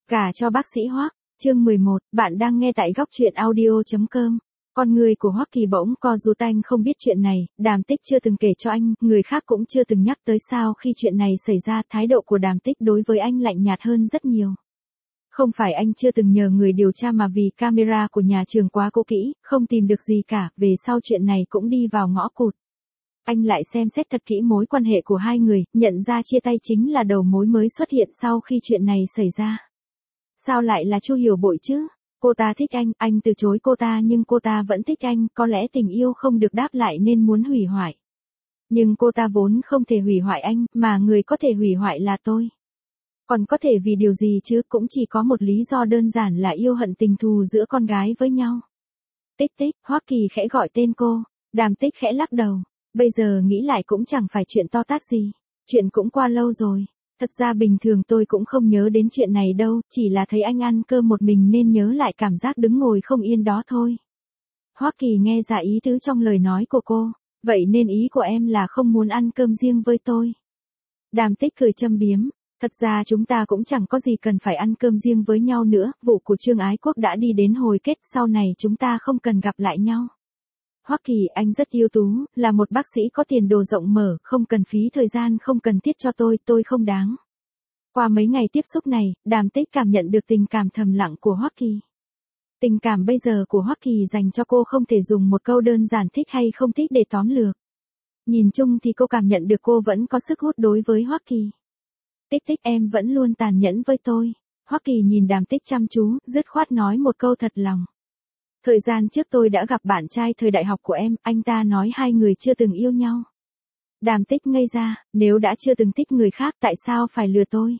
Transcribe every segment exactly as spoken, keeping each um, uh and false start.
Gả cho bác sĩ Hoắc, chương mười một, bạn đang nghe tại góc truyện audio chấm com. Con người của Hoắc Kỳ bỗng co rúm, anh không biết chuyện này, Đàm Tích chưa từng kể cho anh, người khác cũng chưa từng nhắc tới. Sao khi chuyện này xảy ra, thái độ của Đàm Tích đối với anh lạnh nhạt hơn rất nhiều. Không phải anh chưa từng nhờ người điều tra mà vì camera của nhà trường quá cũ kỹ, không tìm được gì cả, về sau chuyện này cũng đi vào ngõ cụt. Anh lại xem xét thật kỹ mối quan hệ của hai người, nhận ra chia tay chính là đầu mối mới xuất hiện sau khi chuyện này xảy ra. Sao lại là Chu Hiểu Bội chứ? Cô ta thích anh, anh từ chối cô ta nhưng cô ta vẫn thích anh, có lẽ tình yêu không được đáp lại nên muốn hủy hoại. Nhưng cô ta vốn không thể hủy hoại anh, mà người có thể hủy hoại là tôi. Còn có thể vì điều gì chứ, cũng chỉ có một lý do đơn giản là yêu hận tình thù giữa con gái với nhau. Tích tích, Hoắc Kỳ khẽ gọi tên cô, Đàm Tích khẽ lắc đầu. Bây giờ nghĩ lại cũng chẳng phải chuyện to tát gì, chuyện cũng qua lâu rồi. Thật ra bình thường tôi cũng không nhớ đến chuyện này đâu, chỉ là thấy anh ăn cơm một mình nên nhớ lại cảm giác đứng ngồi không yên đó thôi. Hoắc Kỳ nghe ra ý tứ trong lời nói của cô, vậy nên ý của em là không muốn ăn cơm riêng với tôi. Đàm Tích cười châm biếm, thật ra chúng ta cũng chẳng có gì cần phải ăn cơm riêng với nhau nữa, vụ của Trương Ái Quốc đã đi đến hồi kết, sau này chúng ta không cần gặp lại nhau. Hoắc Kỳ, anh rất ưu tú, là một bác sĩ có tiền đồ rộng mở, không cần phí thời gian không cần thiết cho tôi, tôi không đáng. Qua mấy ngày tiếp xúc này, Đàm Tích cảm nhận được tình cảm thầm lặng của Hoắc Kỳ. Tình cảm bây giờ của Hoắc Kỳ dành cho cô không thể dùng một câu đơn giản thích hay không thích để tóm lược. Nhìn chung thì cô cảm nhận được cô vẫn có sức hút đối với Hoắc Kỳ. Tích tích, em vẫn luôn tàn nhẫn với tôi. Hoắc Kỳ nhìn Đàm Tích chăm chú, dứt khoát nói một câu thật lòng. Thời gian trước tôi đã gặp bạn trai thời đại học của em, anh ta nói hai người chưa từng yêu nhau. Đàm Tích ngây ra, nếu đã chưa từng thích người khác tại sao phải lừa tôi?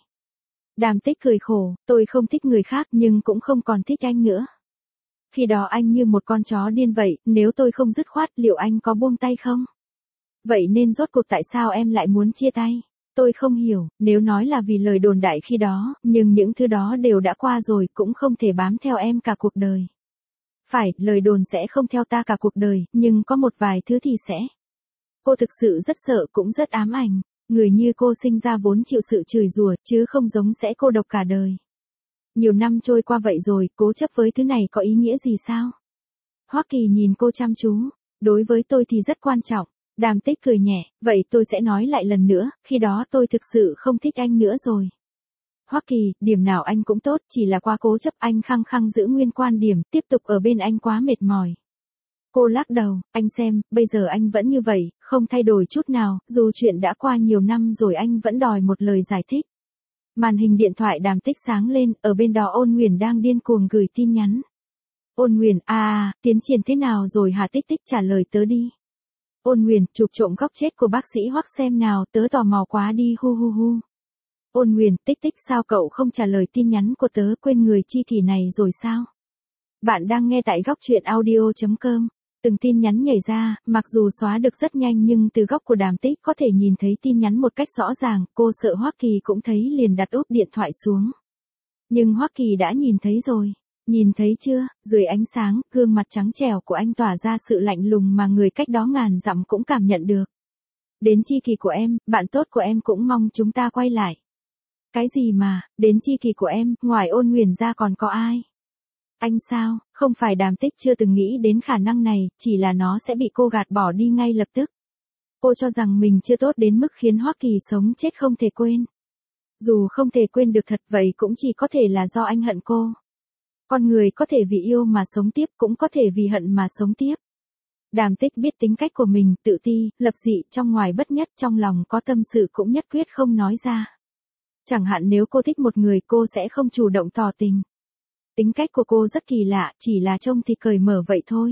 Đàm Tích cười khổ, tôi không thích người khác nhưng cũng không còn thích anh nữa. Khi đó anh như một con chó điên vậy, nếu tôi không dứt khoát liệu anh có buông tay không? Vậy nên rốt cuộc tại sao em lại muốn chia tay? Tôi không hiểu, nếu nói là vì lời đồn đại khi đó, nhưng những thứ đó đều đã qua rồi, cũng không thể bám theo em cả cuộc đời. Phải, lời đồn sẽ không theo ta cả cuộc đời, nhưng có một vài thứ thì sẽ. Cô thực sự rất sợ cũng rất ám ảnh, người như cô sinh ra vốn chịu sự chửi rủa, chứ không giống sẽ cô độc cả đời. Nhiều năm trôi qua vậy rồi, cố chấp với thứ này có ý nghĩa gì sao? Hoắc Kỳ nhìn cô chăm chú, đối với tôi thì rất quan trọng. Đàm Tích cười nhẹ, vậy tôi sẽ nói lại lần nữa, khi đó tôi thực sự không thích anh nữa rồi. Hoắc Kỳ, điểm nào anh cũng tốt, chỉ là quá cố chấp, anh khăng khăng giữ nguyên quan điểm, tiếp tục ở bên anh quá mệt mỏi. Cô lắc đầu, anh xem, bây giờ anh vẫn như vậy, không thay đổi chút nào, dù chuyện đã qua nhiều năm rồi anh vẫn đòi một lời giải thích. Màn hình điện thoại Đàm Tích sáng lên, ở bên đó Ôn Nguyền đang điên cuồng gửi tin nhắn. Ôn Nguyền, à, tiến triển thế nào rồi hả? Tích tích trả lời tớ đi. Ôn Nguyền, chụp trộm góc chết của bác sĩ Hoắc xem nào, tớ tò mò quá đi hu hu hu. Ôn Nguyền, tích tích, sao cậu không trả lời tin nhắn của tớ, quên người chi kỷ này rồi sao? Bạn đang nghe tại góc truyện audio chấm com. Từng tin nhắn nhảy ra, mặc dù xóa được rất nhanh nhưng từ góc của Đàm Tích có thể nhìn thấy tin nhắn một cách rõ ràng, cô sợ Hoắc Kỳ cũng thấy liền đặt úp điện thoại xuống. Nhưng Hoắc Kỳ đã nhìn thấy rồi. Nhìn thấy chưa, dưới ánh sáng, gương mặt trắng trẻo của anh tỏa ra sự lạnh lùng mà người cách đó ngàn dặm cũng cảm nhận được. Đến chi kỷ của em, bạn tốt của em cũng mong chúng ta quay lại. Cái gì mà, đến chi kỷ của em, ngoài Ôn Nguyền ra còn có ai? Anh sao, không phải Đàm Tích chưa từng nghĩ đến khả năng này, chỉ là nó sẽ bị cô gạt bỏ đi ngay lập tức. Cô cho rằng mình chưa tốt đến mức khiến Hoắc Kỳ sống chết không thể quên. Dù không thể quên được thật vậy cũng chỉ có thể là do anh hận cô. Con người có thể vì yêu mà sống tiếp, cũng có thể vì hận mà sống tiếp. Đàm Tích biết tính cách của mình, tự ti, lập dị, trong ngoài bất nhất, trong lòng có tâm sự cũng nhất quyết không nói ra. Chẳng hạn nếu cô thích một người cô sẽ không chủ động tỏ tình. Tính cách của cô rất kỳ lạ, chỉ là trông thì cởi mở vậy thôi.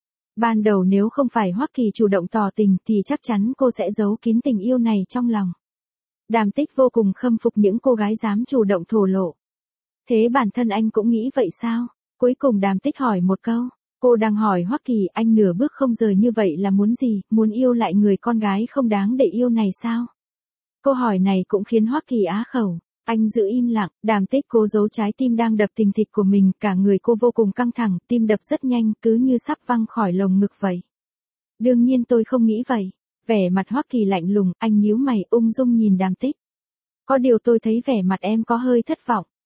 Ban đầu nếu không phải Hoắc Kỳ chủ động tỏ tình thì chắc chắn cô sẽ giấu kín tình yêu này trong lòng. Đàm Tích vô cùng khâm phục những cô gái dám chủ động thổ lộ. Thế bản thân anh cũng nghĩ vậy sao? Cuối cùng Đàm Tích hỏi một câu. Cô đang hỏi Hoắc Kỳ, anh nửa bước không rời như vậy là muốn gì, muốn yêu lại người con gái không đáng để yêu này sao? Câu hỏi này cũng khiến Hoắc Kỳ á khẩu. Anh giữ im lặng, Đàm Tích cố giấu trái tim đang đập thình thịch của mình, cả người cô vô cùng căng thẳng, tim đập rất nhanh, cứ như sắp văng khỏi lồng ngực vậy. Đương nhiên tôi không nghĩ vậy. Vẻ mặt Hoắc Kỳ lạnh lùng, anh nhíu mày ung dung nhìn Đàm Tích. Có điều tôi thấy vẻ mặt em có hơi thất vọng.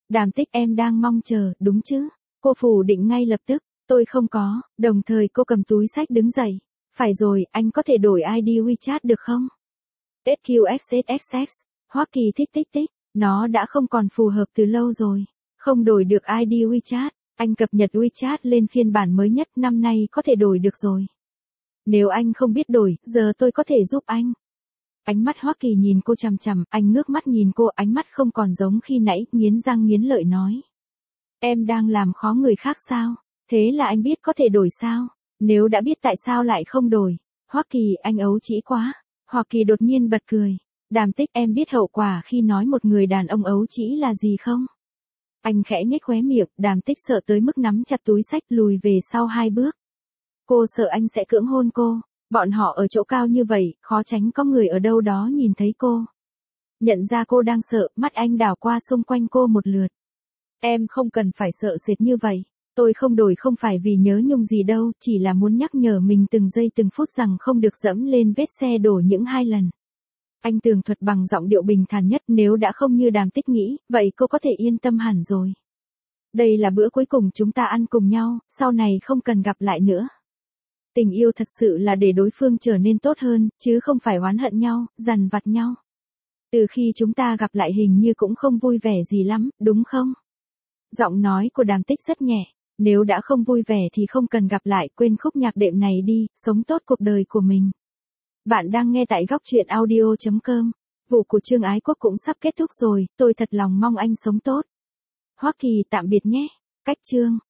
Đàm Tích em đang mong chờ, đúng chứ? Cô phủ định ngay lập tức, tôi không có, đồng thời cô cầm túi sách đứng dậy. Phải rồi, anh có thể đổi i đê WeChat được không? ét quy ích ét ích ích, Hoa Kỳ thích tích tích, nó đã không còn phù hợp từ lâu rồi. Không đổi được i đê WeChat, anh cập nhật WeChat lên phiên bản mới nhất năm nay có thể đổi được rồi. Nếu anh không biết đổi, giờ tôi có thể giúp anh. Ánh mắt Hoa Kỳ nhìn cô chằm chằm, anh ngước mắt nhìn cô, ánh mắt không còn giống khi nãy, nghiến răng nghiến lợi nói. Em đang làm khó người khác sao? Thế là anh biết có thể đổi sao? Nếu đã biết tại sao lại không đổi? Hoa Kỳ, anh ấu trĩ quá. Hoa Kỳ đột nhiên bật cười. Đàm Tích, em biết hậu quả khi nói một người đàn ông ấu trĩ là gì không? Anh khẽ nhếch khóe miệng, Đàm Tích sợ tới mức nắm chặt túi xách lùi về sau hai bước. Cô sợ anh sẽ cưỡng hôn cô. Bọn họ ở chỗ cao như vậy, khó tránh có người ở đâu đó nhìn thấy cô. Nhận ra cô đang sợ, mắt anh đảo qua xung quanh cô một lượt. Em không cần phải sợ sệt như vậy. Tôi không đổi không phải vì nhớ nhung gì đâu, chỉ là muốn nhắc nhở mình từng giây từng phút rằng không được dẫm lên vết xe đổ những hai lần. Anh tường thuật bằng giọng điệu bình thản nhất, nếu đã không như Đàm Tích nghĩ, vậy cô có thể yên tâm hẳn rồi. Đây là bữa cuối cùng chúng ta ăn cùng nhau, sau này không cần gặp lại nữa. Tình yêu thật sự là để đối phương trở nên tốt hơn, chứ không phải oán hận nhau, dằn vặt nhau. Từ khi chúng ta gặp lại hình như cũng không vui vẻ gì lắm, đúng không? Giọng nói của Đàm Tích rất nhẹ. Nếu đã không vui vẻ thì không cần gặp lại, quên khúc nhạc đệm này đi, sống tốt cuộc đời của mình. Bạn đang nghe tại góc truyện audio chấm com. Vụ của Trương Ái Quốc cũng sắp kết thúc rồi, tôi thật lòng mong anh sống tốt. Hoa Kỳ tạm biệt nhé. Cách chương